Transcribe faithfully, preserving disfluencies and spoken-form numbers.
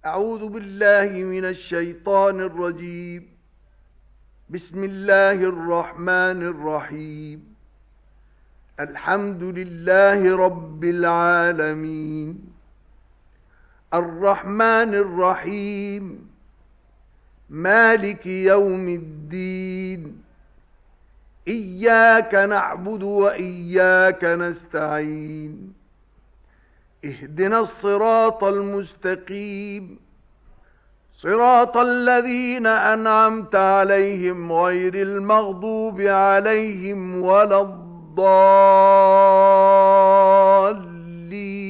أعوذ بالله من الشيطان الرجيم. بسم الله الرحمن الرحيم. الحمد لله رب العالمين، الرحمن الرحيم، مالك يوم الدين. إياك نعبد وإياك نستعين. اهدنا الصراط المستقيم، صراط الذين أنعمت عليهم غير المغضوب عليهم ولا الضالين.